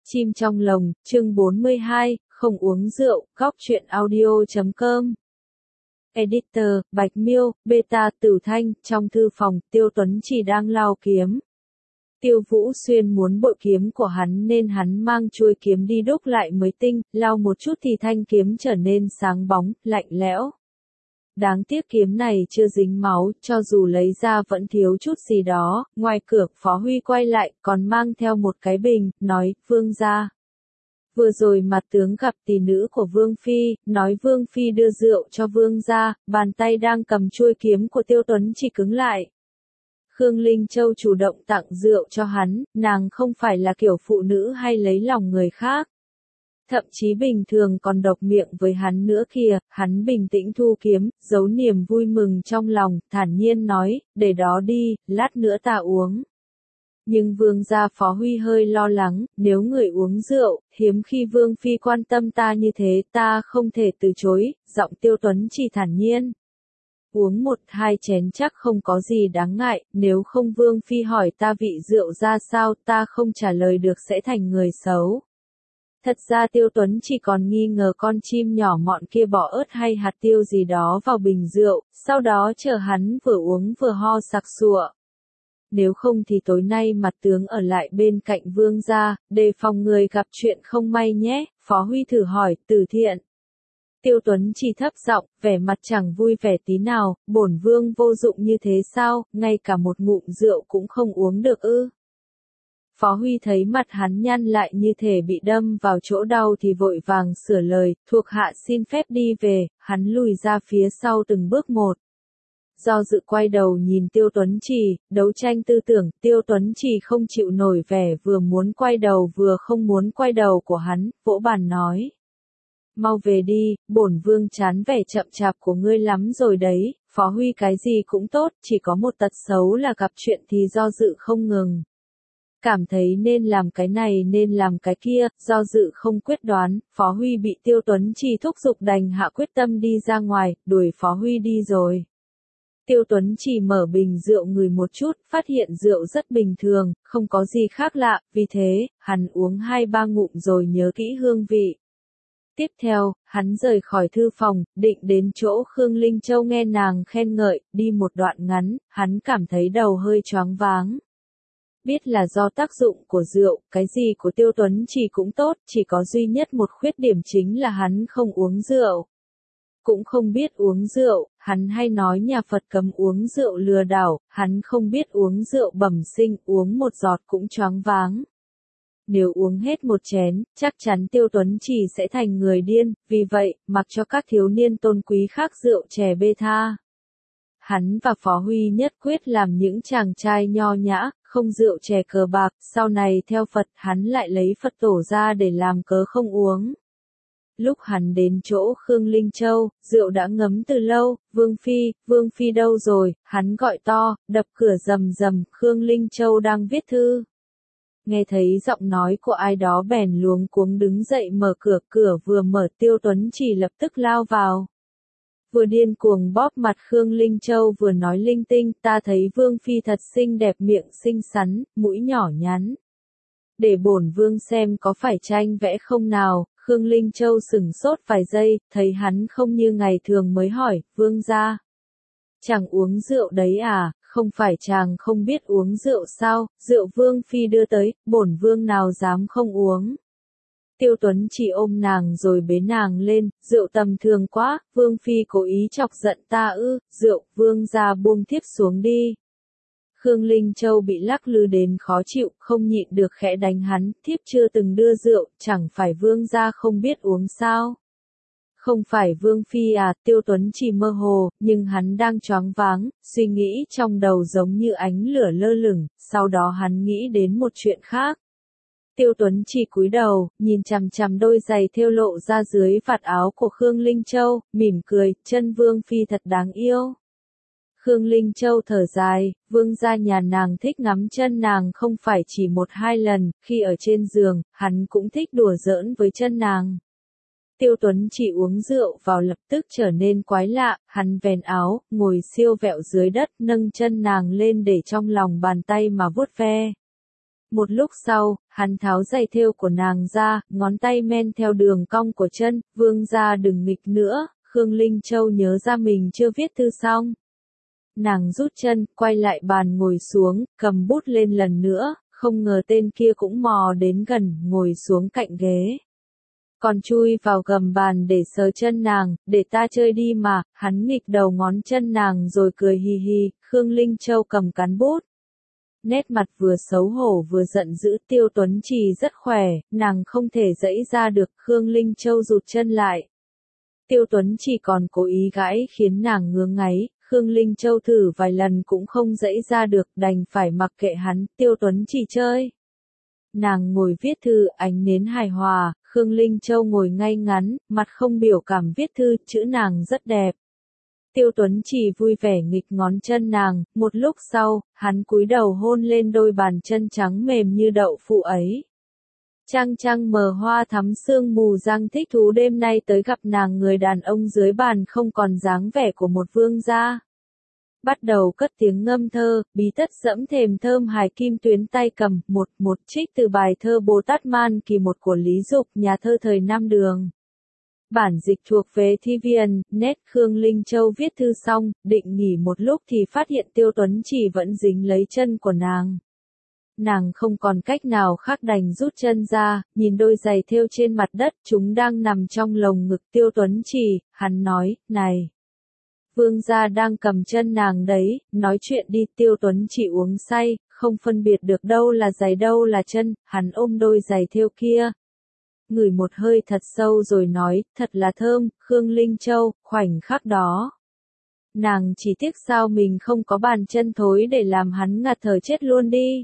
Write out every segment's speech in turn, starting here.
Chim trong lồng, chương 42, không uống rượu, góc truyện audio.com. Editor, Bạch Miêu, Beta, Tử Thanh, trong thư phòng, Tiêu Tuấn chỉ đang lao kiếm. Tiêu Vũ Xuyên muốn bội kiếm của hắn nên hắn mang chuôi kiếm đi đúc lại mới tinh, lao một chút thì thanh kiếm trở nên sáng bóng, lạnh lẽo. Đáng tiếc kiếm này chưa dính máu, cho dù lấy ra vẫn thiếu chút gì đó. Ngoài cửa, Phó Huy quay lại, còn mang theo một cái bình, nói, Vương gia. Vừa rồi mặt tướng gặp tỷ nữ của Vương Phi, nói Vương Phi đưa rượu cho Vương gia, bàn tay đang cầm chuôi kiếm của Tiêu Tuấn chỉ cứng lại. Khương Linh Châu chủ động tặng rượu cho hắn, nàng không phải là kiểu phụ nữ hay lấy lòng người khác. Thậm chí bình thường còn độc miệng với hắn nữa kìa, hắn bình tĩnh thu kiếm, giấu niềm vui mừng trong lòng, thản nhiên nói, để đó đi, lát nữa ta uống. Nhưng Vương gia Phó Huy hơi lo lắng, nếu người uống rượu, hiếm khi Vương Phi quan tâm ta như thế, ta không thể từ chối, giọng Tiêu Tuấn chỉ thản nhiên. Uống 1-2 chén chắc không có gì đáng ngại, nếu không Vương Phi hỏi ta vị rượu ra sao, ta không trả lời được sẽ thành người xấu. Thật ra Tiêu Tuấn chỉ còn nghi ngờ con chim nhỏ mọn kia bỏ ớt hay hạt tiêu gì đó vào bình rượu, sau đó chờ hắn vừa uống vừa ho sặc sụa. Nếu không thì tối nay mặt tướng ở lại bên cạnh Vương gia, đề phòng người gặp chuyện không may nhé, Phó Huy thử hỏi, Từ Thiện. Tiêu Tuấn chỉ thấp giọng, vẻ mặt chẳng vui vẻ tí nào, bổn vương vô dụng như thế sao, ngay cả một ngụm rượu cũng không uống được ư. Phó Huy thấy mặt hắn nhăn lại như thể bị đâm vào chỗ đau thì vội vàng sửa lời, thuộc hạ xin phép đi về, hắn lùi ra phía sau từng bước một. Do dự quay đầu nhìn Tiêu Tuấn Chỉ, đấu tranh tư tưởng, Tiêu Tuấn Chỉ không chịu nổi vẻ vừa muốn quay đầu vừa không muốn quay đầu của hắn, vỗ bàn nói. Mau về đi, bổn vương chán vẻ chậm chạp của ngươi lắm rồi đấy, Phó Huy cái gì cũng tốt, chỉ có một tật xấu là gặp chuyện thì do dự không ngừng. Cảm thấy nên làm cái này nên làm cái kia, do dự không quyết đoán, Phó Huy bị Tiêu Tuấn Chỉ thúc giục đành hạ quyết tâm đi ra ngoài, đuổi Phó Huy đi rồi. Tiêu Tuấn Chỉ mở bình rượu ngửi một chút, phát hiện rượu rất bình thường, không có gì khác lạ, vì thế, hắn uống 2-3 ngụm rồi nhớ kỹ hương vị. Tiếp theo, hắn rời khỏi thư phòng, định đến chỗ Khương Linh Châu nghe nàng khen ngợi, đi một đoạn ngắn, hắn cảm thấy đầu hơi choáng váng. Biết là do tác dụng của rượu, cái gì của Tiêu Tuấn Chỉ cũng tốt, chỉ có duy nhất một khuyết điểm chính là hắn không uống rượu. Cũng không biết uống rượu, hắn hay nói nhà Phật cấm uống rượu lừa đảo, hắn không biết uống rượu bẩm sinh, uống một giọt cũng choáng váng. Nếu uống hết một chén, chắc chắn Tiêu Tuấn Chỉ sẽ thành người điên, vì vậy, mặc cho các thiếu niên tôn quý khác rượu chè bê tha. Hắn và Phó Huy nhất quyết làm những chàng trai nho nhã, không rượu chè cờ bạc, sau này theo Phật hắn lại lấy Phật tổ ra để làm cớ không uống. Lúc hắn đến chỗ Khương Linh Châu, rượu đã ngấm từ lâu, Vương Phi đâu rồi, hắn gọi to, đập cửa rầm rầm, Khương Linh Châu đang viết thư. Nghe thấy giọng nói của ai đó bèn luống cuống đứng dậy mở cửa, cửa vừa mở Tiêu Tuấn Chỉ lập tức lao vào. Vừa điên cuồng bóp mặt Khương Linh Châu vừa nói linh tinh, ta thấy Vương Phi thật xinh đẹp, miệng xinh xắn, mũi nhỏ nhắn. Để bổn Vương xem có phải tranh vẽ không nào, Khương Linh Châu sửng sốt vài giây, thấy hắn không như ngày thường mới hỏi, Vương gia. Chàng uống rượu đấy à, không phải chàng không biết uống rượu sao, rượu Vương Phi đưa tới, bổn Vương nào dám không uống. Tiêu Tuấn Chỉ ôm nàng rồi bế nàng lên, rượu tầm thường quá, Vương Phi cố ý chọc giận ta ư, rượu, Vương gia buông thiếp xuống đi. Khương Linh Châu bị lắc lư đến khó chịu, không nhịn được khẽ đánh hắn, thiếp chưa từng đưa rượu, chẳng phải Vương gia không biết uống sao. Không phải Vương Phi à, Tiêu Tuấn Chỉ mơ hồ, nhưng hắn đang choáng váng, suy nghĩ trong đầu giống như ánh lửa lơ lửng, sau đó hắn nghĩ đến một chuyện khác. Tiêu Tuấn Chỉ cúi đầu, nhìn chằm chằm đôi giày thêu lộ ra dưới vạt áo của Khương Linh Châu, mỉm cười, chân Vương Phi thật đáng yêu. Khương Linh Châu thở dài, Vương gia nhà nàng thích ngắm chân nàng không phải chỉ 1-2 lần, khi ở trên giường, hắn cũng thích đùa giỡn với chân nàng. Tiêu Tuấn Chỉ uống rượu vào lập tức trở nên quái lạ, hắn vén áo, ngồi siêu vẹo dưới đất, nâng chân nàng lên để trong lòng bàn tay mà vuốt ve. Một lúc sau, hắn tháo giày thêu của nàng ra, ngón tay men theo đường cong của chân, vương gia đừng nghịch nữa, Khương Linh Châu nhớ ra mình chưa viết thư xong. Nàng rút chân, quay lại bàn ngồi xuống, cầm bút lên lần nữa, không ngờ tên kia cũng mò đến gần, ngồi xuống cạnh ghế. Còn chui vào gầm bàn để sờ chân nàng, để ta chơi đi mà, hắn nghịch đầu ngón chân nàng rồi cười hì hì, Khương Linh Châu cầm cán bút. Nét mặt vừa xấu hổ vừa giận dữ, Tiêu Tuấn Trì rất khỏe, nàng không thể giãy ra được, Khương Linh Châu rụt chân lại. Tiêu Tuấn Trì còn cố ý gãi khiến nàng ngứa ngáy, Khương Linh Châu thử vài lần cũng không giãy ra được, đành phải mặc kệ hắn, Tiêu Tuấn Trì chơi. Nàng ngồi viết thư, ánh nến hài hòa, Khương Linh Châu ngồi ngay ngắn, mặt không biểu cảm viết thư, chữ nàng rất đẹp. Tiêu Tuấn Trì vui vẻ nghịch ngón chân nàng, một lúc sau, hắn cúi đầu hôn lên đôi bàn chân trắng mềm như đậu phụ ấy. Trăng trăng mờ hoa thắm sương mù, Giang thích thú đêm nay tới gặp nàng, người đàn ông dưới bàn không còn dáng vẻ của một vương gia. Bắt đầu cất tiếng ngâm thơ, bí tất dẫm thềm thơm hài kim tuyến tay cầm, một trích từ bài thơ Bồ Tát Man Kỳ một của Lý Dục, nhà thơ thời Nam Đường. Bản dịch thuộc về Thi Viên, nét Khương Linh Châu viết thư xong, định nghỉ một lúc thì phát hiện Tiêu Tuấn Trì vẫn dính lấy chân của nàng. Nàng không còn cách nào khác đành rút chân ra, nhìn đôi giày thêu trên mặt đất, chúng đang nằm trong lồng ngực Tiêu Tuấn Trì, hắn nói, này. Vương gia đang cầm chân nàng đấy, nói chuyện đi. Tiêu Tuấn Trì uống say, không phân biệt được đâu là giày đâu là chân, hắn ôm đôi giày thêu kia. Ngửi một hơi thật sâu rồi nói, thật là thơm, Khương Linh Châu, khoảnh khắc đó. Nàng chỉ tiếc sao mình không có bàn chân thối để làm hắn ngạt thở chết luôn đi.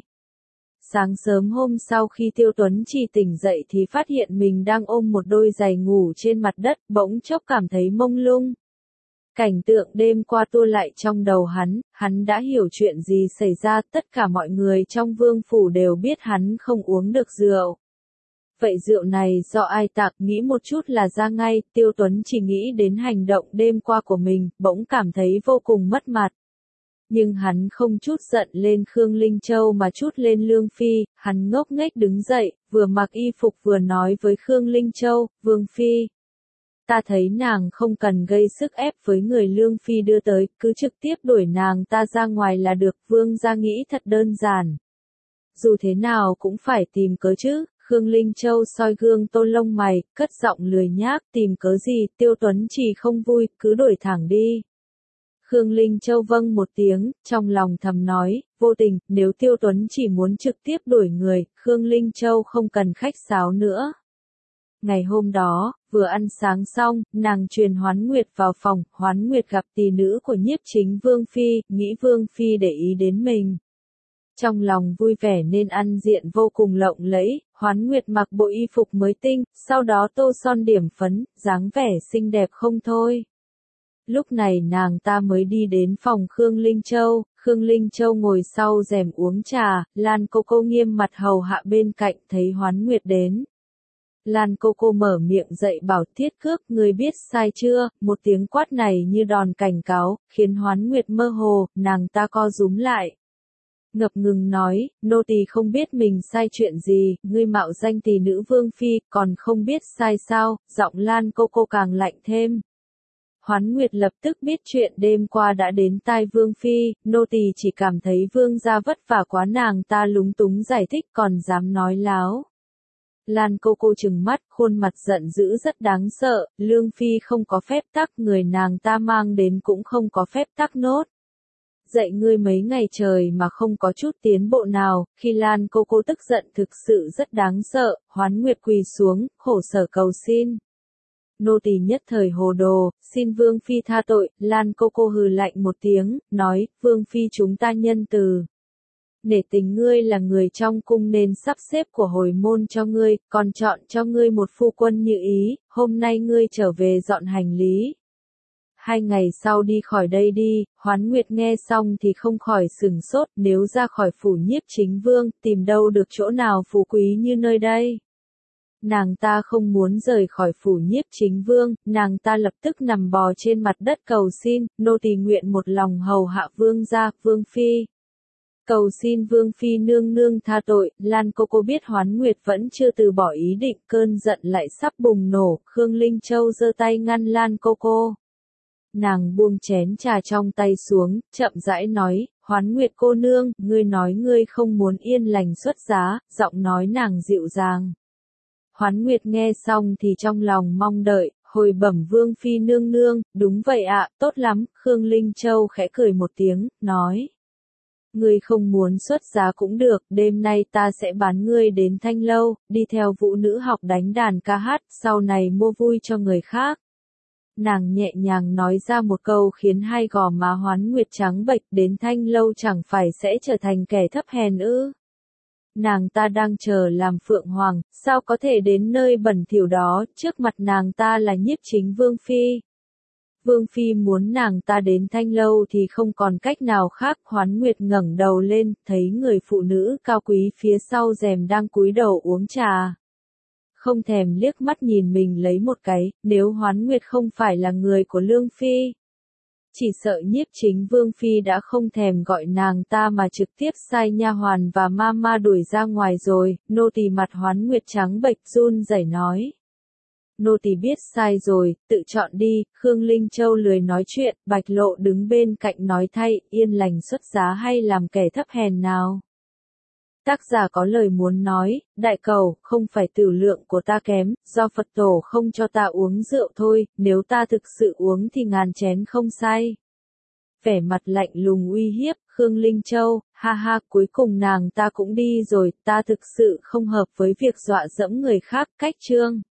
Sáng sớm hôm sau khi Tiêu Tuấn Trì tỉnh dậy thì phát hiện mình đang ôm một đôi giày ngủ trên mặt đất, bỗng chốc cảm thấy mông lung. Cảnh tượng đêm qua tua lại trong đầu hắn đã hiểu chuyện gì xảy ra, tất cả mọi người trong vương phủ đều biết hắn không uống được rượu. Vậy rượu này do ai tặng, nghĩ một chút là ra ngay, Tiêu Tuấn chỉ nghĩ đến hành động đêm qua của mình, bỗng cảm thấy vô cùng mất mặt. Nhưng hắn không chút giận lên Khương Linh Châu mà chút lên Lương Phi, hắn ngốc nghếch đứng dậy, vừa mặc y phục vừa nói với Khương Linh Châu, Vương Phi. Ta thấy nàng không cần gây sức ép với người Lương Phi đưa tới, cứ trực tiếp đuổi nàng ta ra ngoài là được, Vương gia nghĩ thật đơn giản. Dù thế nào cũng phải tìm cớ chứ. Khương Linh Châu soi gương tô lông mày, cất giọng lười nhác, tìm cớ gì, Tiêu Tuấn Trì không vui, cứ đuổi thẳng đi. Khương Linh Châu vâng một tiếng, trong lòng thầm nói, vô tình, nếu Tiêu Tuấn Trì muốn trực tiếp đuổi người, Khương Linh Châu không cần khách sáo nữa. Ngày hôm đó, vừa ăn sáng xong, nàng truyền Hoán Nguyệt vào phòng, Hoán Nguyệt gặp tỷ nữ của nhiếp chính Vương Phi, nghĩ Vương Phi để ý đến mình. Trong lòng vui vẻ nên ăn diện vô cùng lộng lẫy, Hoán Nguyệt mặc bộ y phục mới tinh, sau đó tô son điểm phấn, dáng vẻ xinh đẹp không thôi. Lúc này nàng ta mới đi đến phòng Khương Linh Châu, Khương Linh Châu ngồi sau rèm uống trà, Lan Cô nghiêm mặt hầu hạ bên cạnh thấy Hoán Nguyệt đến. Lan Cô mở miệng dậy bảo Thiết Cước, người biết sai chưa, một tiếng quát này như đòn cảnh cáo, khiến Hoán Nguyệt mơ hồ, nàng ta co rúm lại. Ngập ngừng nói, nô tỳ không biết mình sai chuyện gì, ngươi mạo danh tỷ nữ Vương Phi, còn không biết sai sao, giọng Lan Cô càng lạnh thêm. Hoán Nguyệt lập tức biết chuyện đêm qua đã đến tai Vương Phi, nô tỳ chỉ cảm thấy Vương gia vất vả quá, nàng ta lúng túng giải thích còn dám nói láo. Lan Cô trừng mắt, khuôn mặt giận dữ rất đáng sợ, Lương Phi không có phép tắc, người nàng ta mang đến cũng không có phép tắc nốt. Dạy ngươi mấy ngày trời mà không có chút tiến bộ nào, khi Lan Cô tức giận thực sự rất đáng sợ, Hoán Nguyệt quỳ xuống, khổ sở cầu xin. Nô tỳ nhất thời hồ đồ, xin Vương Phi tha tội, Lan Cô hừ lạnh một tiếng, nói, Vương Phi chúng ta nhân từ. Nể tình ngươi là người trong cung nên sắp xếp của hồi môn cho ngươi, còn chọn cho ngươi một phu quân như ý, hôm nay ngươi trở về dọn hành lý. 2 ngày sau đi khỏi đây đi, Hoán Nguyệt nghe xong thì không khỏi sửng sốt, nếu ra khỏi phủ nhiếp chính vương, tìm đâu được chỗ nào phú quý như nơi đây. Nàng ta không muốn rời khỏi phủ nhiếp chính vương, nàng ta lập tức nằm bò trên mặt đất cầu xin, nô tỳ nguyện một lòng hầu hạ vương gia, Vương Phi. Cầu xin Vương Phi nương nương tha tội, Lan Coco biết Hoán Nguyệt vẫn chưa từ bỏ ý định, cơn giận lại sắp bùng nổ, Khương Linh Châu giơ tay ngăn Lan Coco. Nàng buông chén trà trong tay xuống, chậm rãi nói, Hoán Nguyệt cô nương, ngươi nói ngươi không muốn yên lành xuất giá, giọng nói nàng dịu dàng. Hoán Nguyệt nghe xong thì trong lòng mong đợi, hồi bẩm Vương Phi nương nương, đúng vậy ạ, tốt lắm, Khương Linh Châu khẽ cười một tiếng, nói. Ngươi không muốn xuất giá cũng được, đêm nay ta sẽ bán ngươi đến Thanh Lâu, đi theo vũ nữ học đánh đàn ca hát, sau này mua vui cho người khác. Nàng nhẹ nhàng nói ra một câu khiến hai gò má Hoán Nguyệt trắng bệch, đến Thanh Lâu chẳng phải sẽ trở thành kẻ thấp hèn ư. Nàng ta đang chờ làm phượng hoàng, sao có thể đến nơi bẩn thỉu đó, trước mặt nàng ta là nhiếp chính Vương Phi. Vương Phi muốn nàng ta đến Thanh Lâu thì không còn cách nào khác. Hoán Nguyệt ngẩng đầu lên, thấy người phụ nữ cao quý phía sau rèm đang cúi đầu uống trà. Không thèm liếc mắt nhìn mình lấy một cái, nếu Hoán Nguyệt không phải là người của Lương Phi. Chỉ sợ nhiếp chính Vương Phi đã không thèm gọi nàng ta mà trực tiếp sai nha hoàn và ma đuổi ra ngoài rồi. Nô tỳ mặt Hoán Nguyệt trắng bệch run rẩy nói. Nô tỳ biết sai rồi, tự chọn đi. Khương Linh Châu lười nói chuyện, Bạch Lộ đứng bên cạnh nói thay, yên lành xuất giá hay làm kẻ thấp hèn nào. Tác giả có lời muốn nói, đại cầu, không phải tửu lượng của ta kém, do Phật tổ không cho ta uống rượu thôi, nếu ta thực sự uống thì ngàn chén không say. Vẻ mặt lạnh lùng uy hiếp, Khương Linh Châu, ha ha, cuối cùng nàng ta cũng đi rồi, ta thực sự không hợp với việc dọa dẫm người khác, cách chương.